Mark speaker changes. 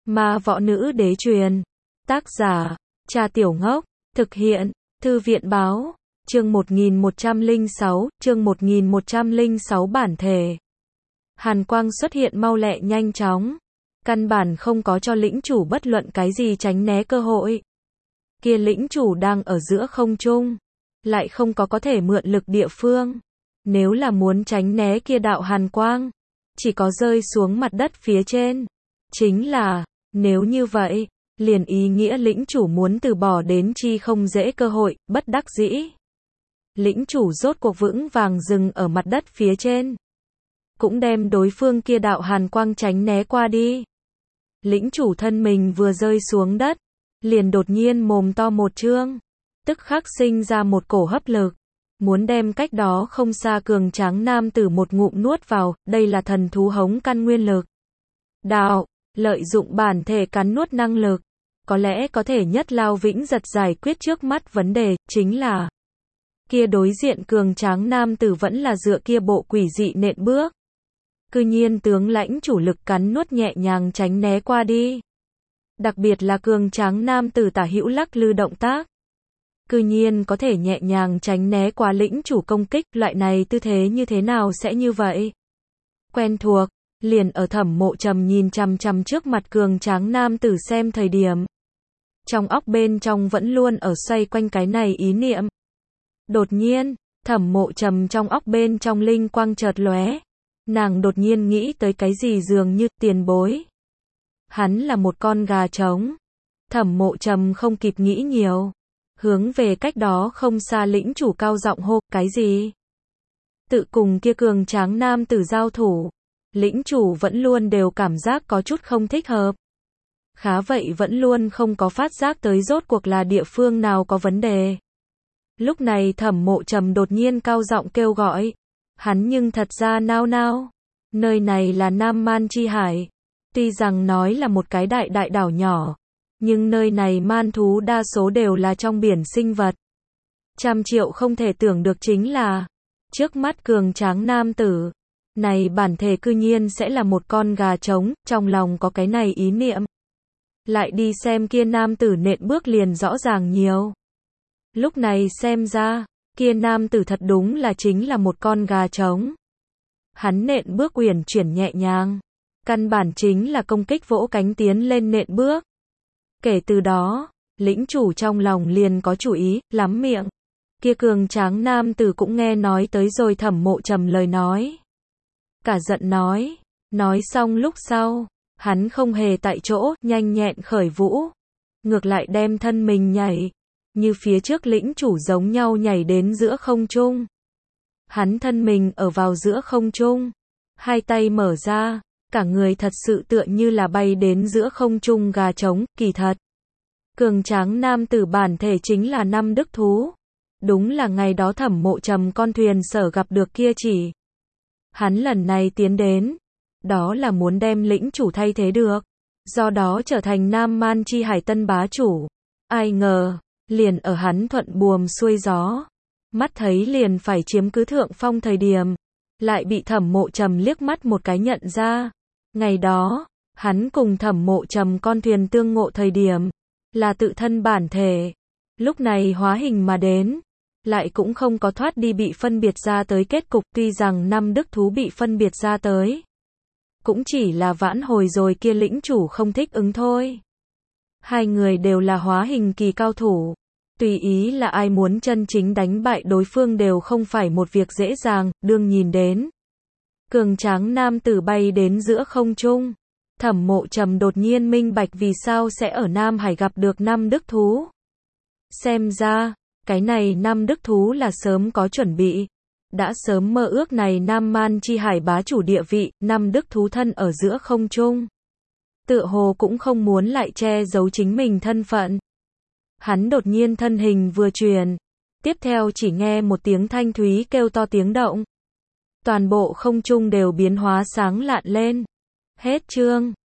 Speaker 1: Ma Võ Nữ Đế truyền. Tác giả, Cha Tiểu Ngốc. Thực hiện, Thư viện Báo. Chương 1106, chương 1106 bản thể. Hàn quang xuất hiện mau lẹ nhanh chóng. Căn bản không có cho lĩnh chủ bất luận cái gì tránh né cơ hội. Kia lĩnh chủ đang ở giữa không trung, lại không có thể mượn lực địa phương. Nếu là muốn tránh né kia đạo hàn quang, chỉ có rơi xuống mặt đất phía trên. Chính là, nếu như vậy, liền ý nghĩa lĩnh chủ muốn từ bỏ đến chi không dễ cơ hội, bất đắc dĩ. Lĩnh chủ rốt cuộc vững vàng dừng ở mặt đất phía trên, cũng đem đối phương kia đạo hàn quang tránh né qua đi. Lĩnh chủ thân mình vừa rơi xuống đất, liền đột nhiên mồm to một trương, tức khắc sinh ra một cổ hấp lực, muốn đem cách đó không xa cường tráng nam tử một ngụm nuốt vào. Đây là thần thú hống căn nguyên lực. Đạo, lợi dụng bản thể cắn nuốt năng lực, có lẽ có thể nhất lao vĩnh giật giải quyết trước mắt vấn đề. Chính là, kia đối diện cường tráng nam tử vẫn là dựa kia bộ quỷ dị nện bước, cư nhiên tướng lãnh chủ lực cắn nuốt nhẹ nhàng tránh né qua đi. Đặc biệt là cường tráng nam tử tả hữu lắc lư động tác, cư nhiên có thể nhẹ nhàng tránh né qua lĩnh chủ công kích. Loại này tư thế như thế nào sẽ như vậy? Quen thuộc, liền ở Thẩm Mộ Trầm nhìn chằm chằm trước mặt cường tráng nam tử xem thời điểm, trong óc bên trong vẫn luôn ở xoay quanh cái này ý niệm. Đột nhiên, Thẩm Mộ Trầm trong óc bên trong linh quang chợt lóe, nàng đột nhiên nghĩ tới cái gì dường như tiền bối. Hắn là một con gà trống. Thẩm Mộ Trầm không kịp nghĩ nhiều, hướng về cách đó không xa lĩnh chủ cao giọng hô. Cái gì? Tự cùng kia cường tráng nam tử giao thủ, lĩnh chủ vẫn luôn đều cảm giác có chút không thích hợp. Khá vậy vẫn luôn không có phát giác tới rốt cuộc là địa phương nào có vấn đề. Lúc này Thẩm Mộ Trầm đột nhiên cao giọng kêu gọi. Hắn nhưng thật ra nao nao. Nơi này là Nam Man Chi Hải. Tuy rằng nói là một cái đại đảo nhỏ, nhưng nơi này man thú đa số đều là trong biển sinh vật. Trăm triệu không thể tưởng được chính là, trước mắt cường tráng nam tử này bản thể cư nhiên sẽ là một con gà trống. Trong lòng có cái này ý niệm, lại đi xem kia nam tử nện bước liền rõ ràng nhiều. Lúc này xem ra, kia nam tử thật đúng là chính là một con gà trống. Hắn nện bước uyển chuyển nhẹ nhàng, căn bản chính là công kích vỗ cánh tiến lên nện bước. Kể từ đó, lĩnh chủ trong lòng liền có chủ ý, lắm miệng. Kia cường tráng nam tử cũng nghe nói tới rồi Thẩm Mộ Trầm lời nói. Cả giận nói xong lúc sau, hắn không hề tại chỗ, nhanh nhẹn khởi vũ. Ngược lại đem thân mình nhảy, như phía trước lĩnh chủ giống nhau nhảy đến giữa không trung. Hắn thân mình ở vào giữa không trung, hai tay mở ra, cả người thật sự tựa như là bay đến giữa không trung gà trống. Kỳ thật, cường tráng nam tử bản thể chính là năm đức thú. Đúng là ngày đó Thẩm Mộ Trầm con thuyền sở gặp được kia chỉ. Hắn lần này tiến đến, đó là muốn đem lĩnh chủ thay thế được, do đó trở thành Nam Man Chi Hải tân bá chủ. Ai ngờ, liền ở hắn thuận buồm xuôi gió, mắt thấy liền phải chiếm cứ thượng phong thời điểm, lại bị Thẩm Mộ Trầm liếc mắt một cái nhận ra. Ngày đó, hắn cùng Thẩm Mộ Trầm con thuyền tương ngộ thời điểm, là tự thân bản thể. Lúc này hóa hình mà đến, lại cũng không có thoát đi bị phân biệt ra tới kết cục. Tuy rằng năm đức thú bị phân biệt ra tới, cũng chỉ là vãn hồi rồi kia lĩnh chủ không thích ứng thôi. Hai người đều là hóa hình kỳ cao thủ. Tùy ý là ai muốn chân chính đánh bại đối phương đều không phải một việc dễ dàng. Đương nhìn đến cường tráng nam tử bay đến giữa không trung, Thẩm Mộ Trầm đột nhiên minh bạch vì sao sẽ ở Nam Hải gặp được năm đức thú. Xem ra, cái này năm đức thú là sớm có chuẩn bị, đã sớm mơ ước này Nam Man Chi Hải bá chủ địa vị. Năm đức thú thân ở giữa không trung, tựa hồ cũng không muốn lại che giấu chính mình thân phận. Hắn đột nhiên thân hình vừa chuyển, tiếp theo chỉ nghe một tiếng thanh thúy kêu to tiếng động. Toàn bộ không trung đều biến hóa sáng lạn lên. Hết chương.